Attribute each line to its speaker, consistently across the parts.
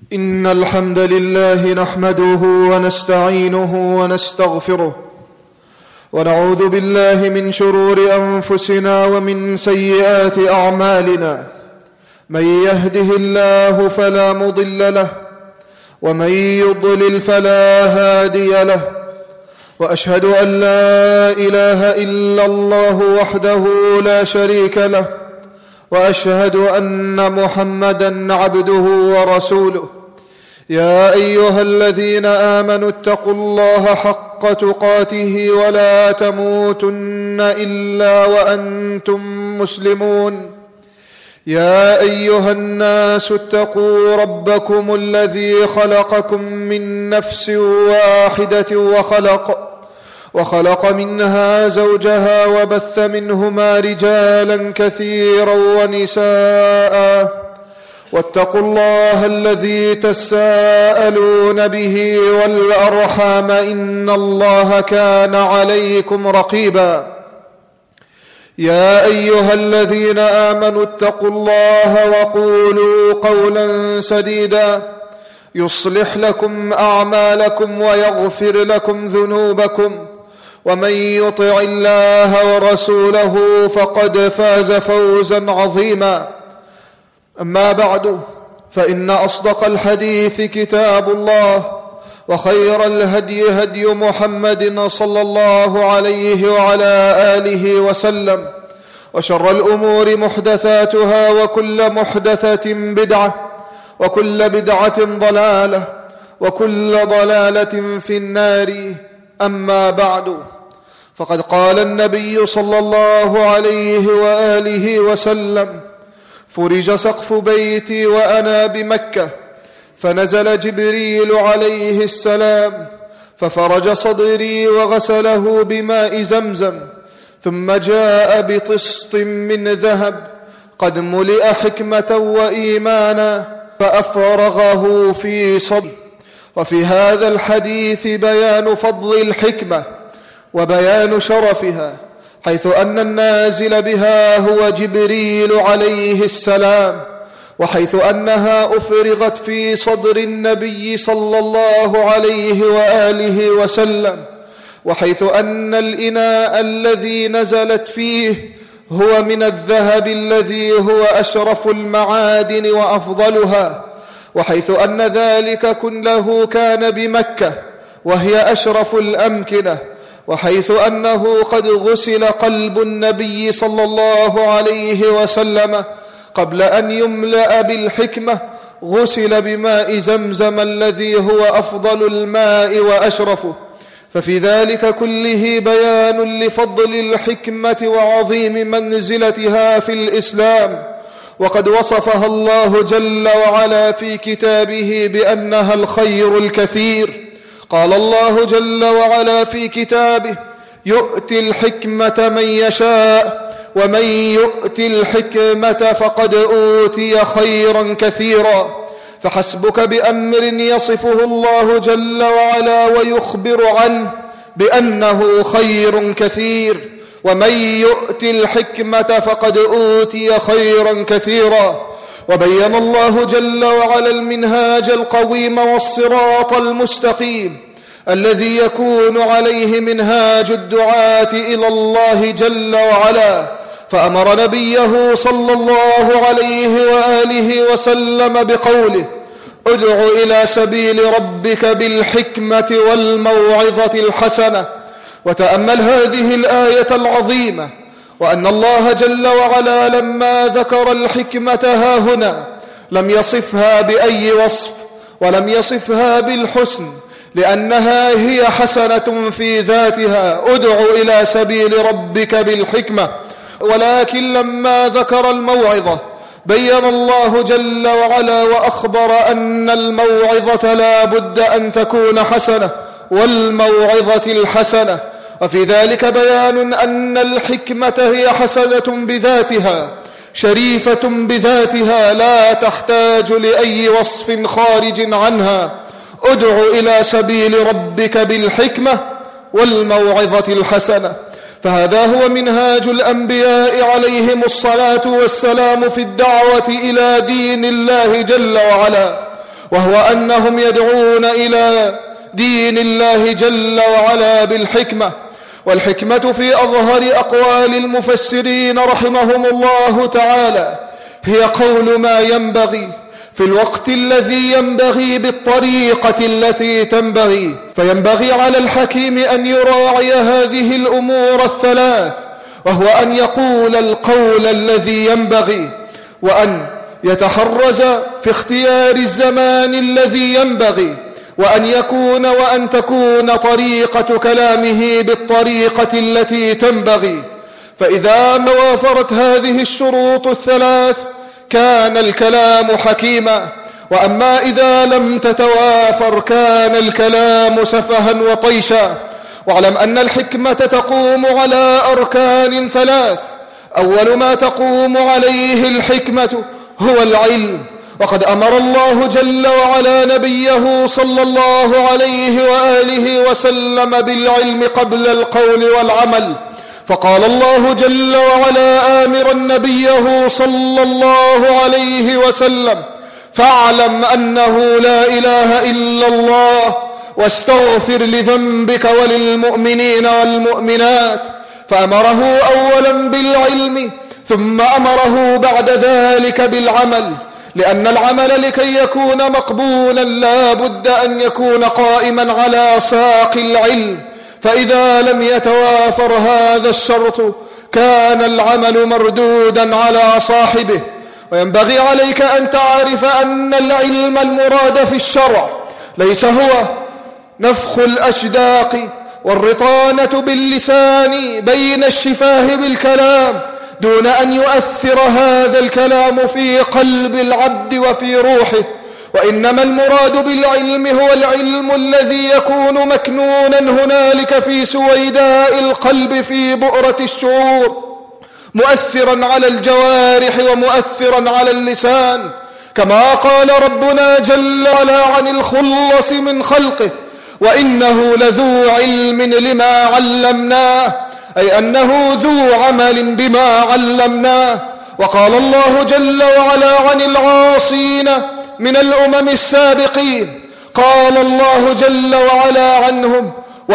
Speaker 1: إن الحمد لله نحمده ونستعينه ونستغفره ونعوذ بالله من شرور أنفسنا ومن سيئات أعمالنا. من يهده الله فلا مضل له ومن يضلل فلا هادي له، وأشهد أن لا إله إلا الله وحده لا شريك له، وأشهد أن محمدًا عبده ورسوله. يا أيها الذين آمنوا اتقوا الله حق تقاته ولا تموتن إلا وأنتم مسلمون. يا أيها الناس اتقوا ربكم الذي خلقكم من نفس واحدة وخلق منها زوجها وبث منهما رجالا كثيرا ونساء، واتقوا الله الذي تساءلون به والأرحام إن الله كان عليكم رقيبا. يا أيها الذين آمنوا اتقوا الله وقولوا قولا سديدا يصلح لكم أعمالكم ويغفر لكم ذنوبكم، ومن يطع الله ورسوله فقد فاز فوزا عظيما. أما بعد، فإن أصدق الحديث كتاب الله، وخير الهدي هدي محمد صلى الله عليه وعلى آله وسلم، وشر الأمور محدثاتها، وكل محدثة بدعة، وكل بدعة ضلالة، وكل ضلالة في النار. أما بعد، فقد قال النبي صلى الله عليه وآله وسلم: فرج سقف بيتي وأنا بمكة، فنزل جبريل عليه السلام ففرج صدري وغسله بماء زمزم، ثم جاء بطسط من ذهب قد ملئ حكمة وإيمانا فأفرغه في صدري. وفي هذا الحديث بيان فضل الحكمة وبيان شرفها، حيث أن النازل بها هو جبريل عليه السلام، وحيث أنها أفرغت في صدر النبي صلى الله عليه وآله وسلم، وحيث أن الإناء الذي نزلت فيه هو من الذهب الذي هو أشرف المعادن وأفضلها، وحيث أن ذلك كله كان بمكة وهي أشرف الأمكنة، وحيث أنه قد غسل قلب النبي صلى الله عليه وسلم قبل أن يملأ بالحكمة، غسل بماء زمزم الذي هو أفضل الماء وأشرفه. ففي ذلك كله بيان لفضل الحكمة وعظيم منزلتها في الإسلام، وقد وصفها الله جل وعلا في كتابه بأنها الخير الكثير. قال الله جل وعلا في كتابه: يؤتي الحكمة من يشاء ومن يؤت الحكمة فقد أوتي خيرا كثيرا. فحسبك بأمر يصفه الله جل وعلا ويخبر عنه بأنه خير كثير: ومن يؤت الحكمة فقد أوتي خيرا كثيرا. وبين الله جل وعلا المنهاج القويم والصراط المستقيم الذي يكون عليه منهاج الدعاة إلى الله جل وعلا، فأمر نبيه صلى الله عليه وآله وسلم بقوله: ادع إلى سبيل ربك بالحكمة والموعظة الحسنة. وتأمل هذه الآية العظيمة، وأن الله جل وعلا لما ذكر الحكمة هاهنا لم يصفها بأي وصف، ولم يصفها بالحسن، لأنها هي حسنة في ذاتها: ادع إلى سبيل ربك بالحكمة. ولكن لما ذكر الموعظة بين الله جل وعلا وأخبر أن الموعظة لا بد أن تكون حسنة، والموعظة الحسنة. وفي ذلك بيان أن الحكمة هي حسنة بذاتها، شريفة بذاتها، لا تحتاج لأي وصف خارج عنها. ادع إلى سبيل ربك بالحكمة والموعظة الحسنة. فهذا هو منهاج الأنبياء عليهم الصلاة والسلام في الدعوة إلى دين الله جل وعلا. وهو أنهم يدعون إلى دين الله جل وعلا بالحكمة. والحكمة في أظهر أقوال المفسرين رحمهم الله تعالى هي قول ما ينبغي في الوقت الذي ينبغي بالطريقة التي تنبغي. فينبغي على الحكيم أن يراعي هذه الأمور الثلاث، وهو أن يقول القول الذي ينبغي، وأن يتحرز في اختيار الزمان الذي ينبغي، وأن تكون طريقة كلامه بالطريقة التي تنبغي. فإذا ما وافرت هذه الشروط الثلاث كان الكلام حكيما، وأما إذا لم تتوافر كان الكلام سفها وطيشا. واعلم أن الحكمة تقوم على أركان ثلاث. أول ما تقوم عليه الحكمة هو العلم، وقد أمر الله جل وعلا نبيه صلى الله عليه وآله وسلم بالعلم قبل القول والعمل. فقال الله جل وعلا آمرا نبيه صلى الله عليه وسلم: فاعلم أنه لا إله إلا الله واستغفر لذنبك وللمؤمنين والمؤمنات. فأمره أولا بالعلم، ثم أمره بعد ذلك بالعمل، لأن العمل لكي يكون مقبولا لا بد أن يكون قائما على ساق العلم. فإذا لم يتوافر هذا الشرط كان العمل مردودا على صاحبه. وينبغي عليك أن تعرف أن العلم المراد في الشرع ليس هو نفخ الأشداق والرطانة باللسان بين الشفاه بالكلام دون أن يؤثر هذا الكلام في قلب العبد وفي روحه. وإنما المراد بالعلم هو العلم الذي يكون مكنونا هنالك في سويداء القلب في بؤرة الشعور، مؤثرا على الجوارح ومؤثرا على اللسان، كما قال ربنا جل وعلا عن الخلص من خلقه: وإنه لذو علم لما علمناه، أي أنه ذو عمل بما علمناه. وقال الله جل وعلا عن العاصين من الأمم السابقين، قال الله جل وعلا عنهم: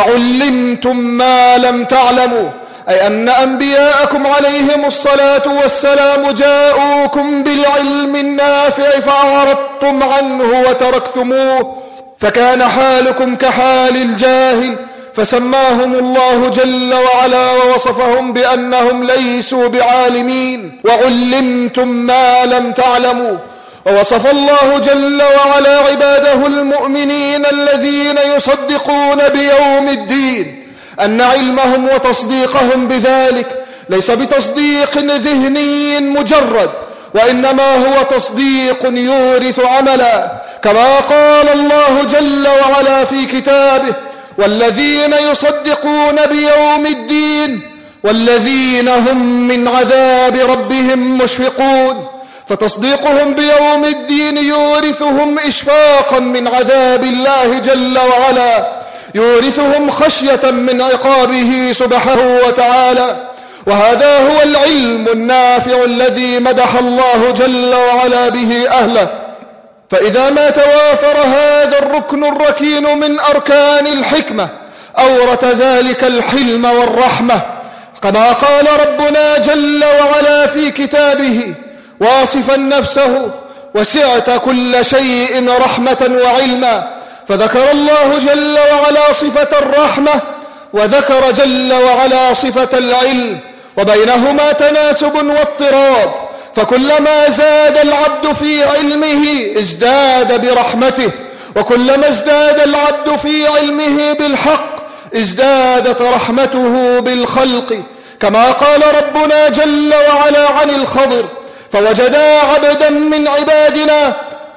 Speaker 1: وعلمتم ما لم تعلموا، أي أن أنبياءكم عليهم الصلاة والسلام جاءوكم بالعلم النافع فأعرضتم عنه وتركتموه، فكان حالكم كحال الجاهل، فسماهم الله جل وعلا ووصفهم بأنهم ليسوا بعالمين. وعلمتم ما لم تعلموا. ووصف الله جل وعلا عباده المؤمنين الذين يصدقون بيوم الدين أن علمهم وتصديقهم بذلك ليس بتصديق ذهني مجرد، وإنما هو تصديق يورث عملا، كما قال الله جل وعلا في كتابه: والذين يصدقون بيوم الدين والذين هم من عذاب ربهم مشفقون. فتصديقهم بيوم الدين يورثهم إشفاقا من عذاب الله جل وعلا، يورثهم خشية من عقابه سبحانه وتعالى. وهذا هو العلم النافع الذي مدح الله جل وعلا به أهله. فإذا ما توافر هذا الركن الركين من أركان الحكمة أورث ذلك الحلم والرحمة، كما قال ربنا جل وعلا في كتابه واصفا نفسه: وسعت كل شيء رحمة وعلما. فذكر الله جل وعلا صفة الرحمة، وذكر جل وعلا صفة العلم، وبينهما تناسب واضطراد. فكلما زاد العبد في علمه ازداد برحمته، وكلما ازداد العبد في علمه بالحق ازدادت رحمته بالخلق، كما قال ربنا جل وعلا عن الخضر: فوجدا عبدا من عبادنا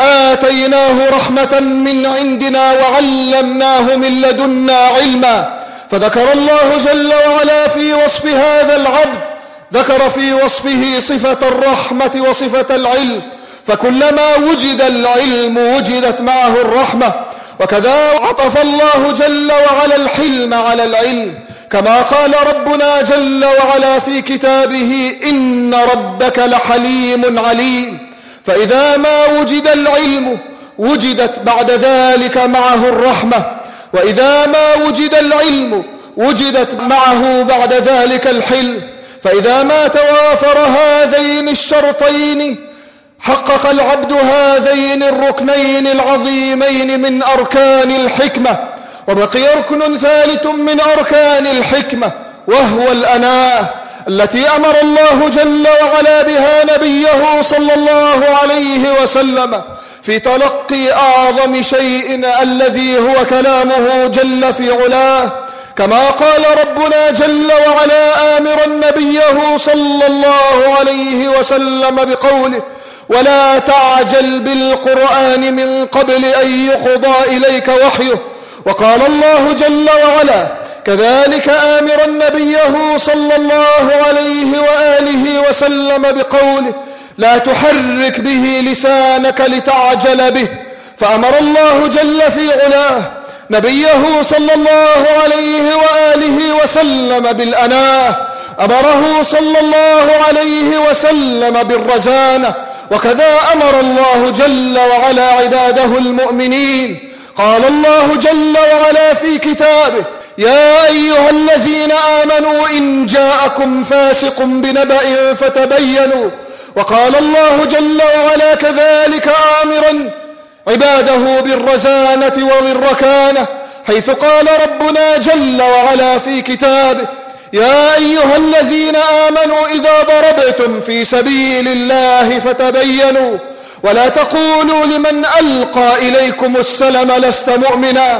Speaker 1: آتيناه رحمة من عندنا وعلمناه من لدنا علما. فذكر الله جل وعلا في وصف هذا العبد، ذكر في وصفه صفة الرحمة وصفة العلم، فكلما وجد العلم وجدت معه الرحمة. وكذا عطف الله جل وعلا الحلم على العلم، كما قال ربنا جل وعلا في كتابه: إن ربك لحليم عليم. فإذا ما وجد العلم وجدت بعد ذلك معه الرحمة، وإذا ما وجد العلم وجدت معه بعد ذلك الحلم. فإذا ما توافر هذين الشرطين حقق العبد هذين الركنين العظيمين من أركان الحكمة. وبقي ركن ثالث من أركان الحكمة، وهو الأناة، التي أمر الله جل وعلا بها نبيه صلى الله عليه وسلم في تلقي أعظم شيء الذي هو كلامه جل في علاه، كما قال ربنا جل وعلا آمرا نبيه صلى الله عليه وسلم بقوله: ولا تعجل بالقرآن من قبل أن يقضى إليك وحيه. وقال الله جل وعلا كذلك آمرا نبيه صلى الله عليه وآله وسلم بقوله: لا تحرك به لسانك لتعجل به. فأمر الله جل في علاه نبيه صلى الله عليه وآله وسلم بالأناة، أمره صلى الله عليه وسلم بالرزانة. وكذا أمر الله جل وعلا عباده المؤمنين. قال الله جل وعلا في كتابه: يا أيها الذين آمنوا إن جاءكم فاسق بنبأ فتبينوا. وقال الله جل وعلا كذلك آمرا عباده بالرزانة وبالركانة، حيث قال ربنا جل وعلا في كتابه: يا أيها الذين آمنوا إذا ضربتم في سبيل الله فتبينوا ولا تقولوا لمن ألقى إليكم السلم لست مؤمنا.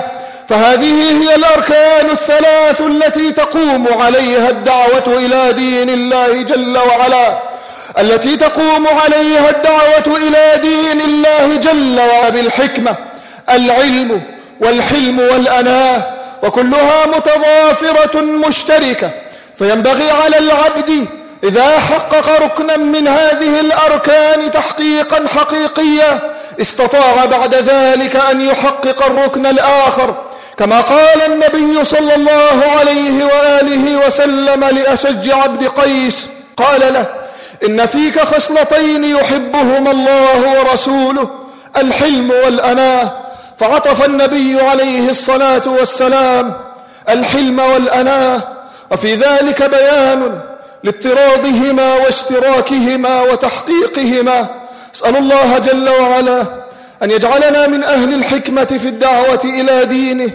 Speaker 1: فهذه هي الأركان الثلاث التي تقوم عليها الدعوة إلى دين الله جل وعلا، التي تقوم عليها الدعوة إلى دين الله جل وعلا بالحكمة، العلم والحلم والأناة، وكلها متضافرة مشتركة. فينبغي على العبد إذا حقق ركنا من هذه الأركان تحقيقا حقيقيا استطاع بعد ذلك أن يحقق الركن الآخر، كما قال النبي صلى الله عليه وآله وسلم لأشج عبد قيس، قال له: إن فيك خصلتين يحبهما الله ورسوله، الحلم والأناة. فعطف النبي عليه الصلاة والسلام الحلم والأناة، وفي ذلك بيان لاضطرادهما واشتراكهما وتحقيقهما. أسأل الله جل وعلا أن يجعلنا من أهل الحكمة في الدعوة إلى دينه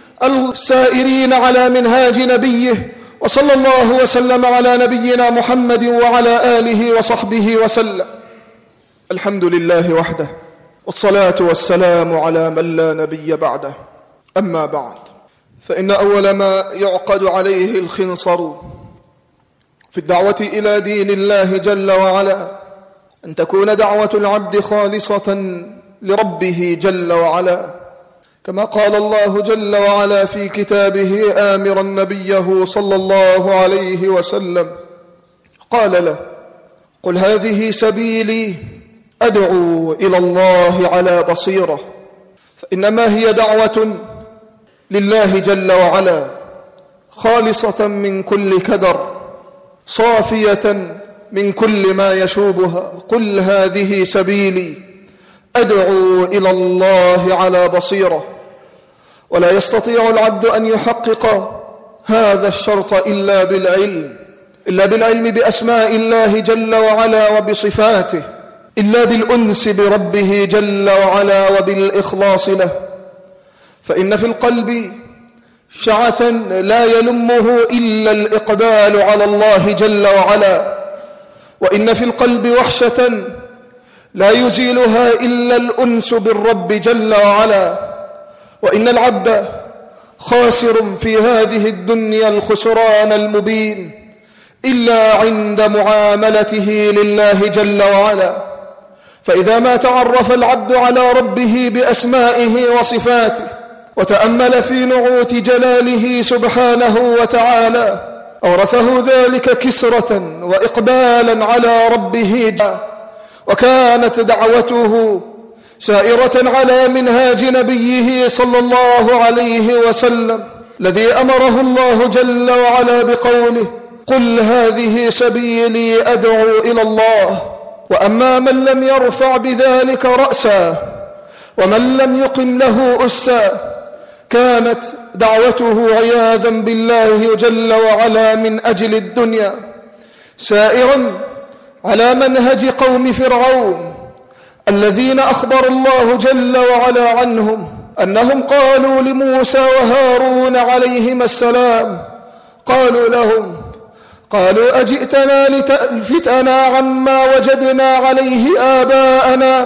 Speaker 1: السائرين على منهاج نبيه. وصلى الله وسلم على نبينا محمد وعلى آله وصحبه وسلم. الحمد لله وحده، والصلاة والسلام على من لا نبي بعده. أما بعد، فإن أول ما يعقد عليه الخنصر في الدعوة إلى دين الله جل وعلا أن تكون دعوة العبد خالصة لربه جل وعلا، كما قال الله جل وعلا في كتابه آمرا نبيه صلى الله عليه وسلم، قال له: قل هذه سبيلي أدعو إلى الله على بصيرة. فإنما هي دعوة لله جل وعلا خالصة من كل كدر، صافية من كل ما يشوبها. قل هذه سبيلي أدعو إلى الله على بصيرة. ولا يستطيع العبد أن يحقق هذا الشرط إلا بالعلم بأسماء الله جل وعلا وبصفاته، إلا بالأنس بربه جل وعلا وبالإخلاص له. فإن في القلب شعثا لا يلمه إلا الإقبال على الله جل وعلا، وإن في القلب وحشة لا يزيلها إلا الأنس بالرب جل وعلا. وإن العبد خاسر في هذه الدنيا الخسران المبين إلا عند معاملته لله جل وعلا. فإذا ما تعرف العبد على ربه بأسمائه وصفاته وتأمل في نعوت جلاله سبحانه وتعالى أورثه ذلك كسرة وإقبالا على ربه، وكانت دعوته سائرة على منهاج نبيه صلى الله عليه وسلم الذي أمره الله جل وعلا بقوله: قل هذه سبيلي أدعو إلى الله. وأما من لم يرفع بذلك رأسا ومن لم يقم له أسا كانت دعوته عياذا بالله جل وعلا من أجل الدنيا سائرا على منهج قوم فرعون الذين أخبر الله جل وعلا عنهم أنهم قالوا لموسى وهارون عليهما السلام قالوا أجئتنا لتلفتنا عما وجدنا عليه آباءنا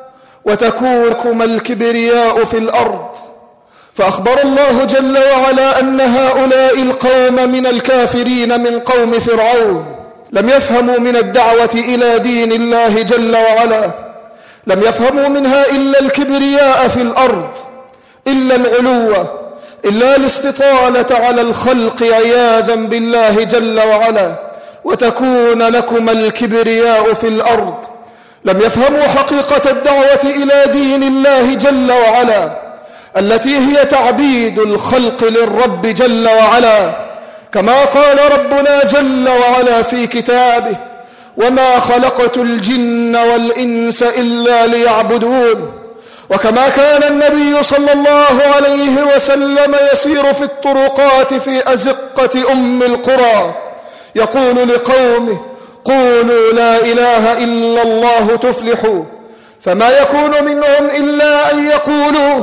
Speaker 1: وتكون لكما الكبرياء في الأرض. فأخبر الله جل وعلا أن هؤلاء القوم من الكافرين من قوم فرعون لم يفهموا من الدعوة إلى دين الله جل وعلا، لم يفهموا منها إلا الكبرياء في الأرض، إلا العلو، إلا الاستطالة على الخلق عياذا بالله جل وعلا، وتكون لكم الكبرياء في الأرض. لم يفهموا حقيقة الدعوة إلى دين الله جل وعلا التي هي تعبيد الخلق للرب جل وعلا، كما قال ربنا جل وعلا في كتابه: وما خلقت الجن والإنس إلا ليعبدون. وكما كان النبي صلى الله عليه وسلم يسير في الطرقات في أزقة أم القرى يقول لقومه: قولوا لا إله إلا الله تفلحوا. فما يكون منهم إلا أن يقولوا: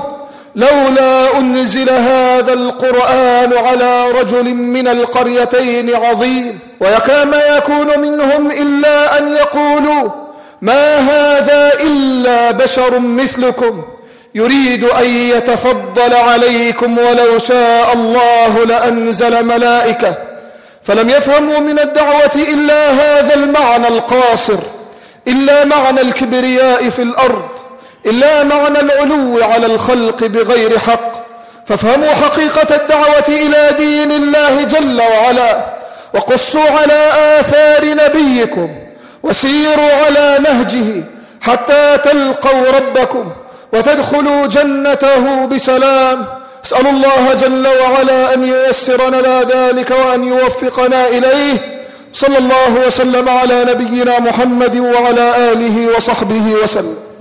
Speaker 1: لولا أنزل هذا القرآن على رجل من القريتين عظيم. وكما يكون منهم إلا أن يقولوا: ما هذا إلا بشر مثلكم يريد أن يتفضل عليكم ولو شاء الله لأنزل ملائكة. فلم يفهموا من الدعوة إلا هذا المعنى القاصر، إلا معنى الكبرياء في الأرض، إلا معنى العلو على الخلق بغير حق. فافهموا حقيقة الدعوة إلى دين الله جل وعلا، وقصوا على آثار نبيكم، وسيروا على نهجه حتى تلقوا ربكم وتدخلوا جنته بسلام. أسأل الله جل وعلا أن ييسر لنا ذلك وأن يوفقنا إليه. صلى الله وسلم على نبينا محمد وعلى آله وصحبه وسلم.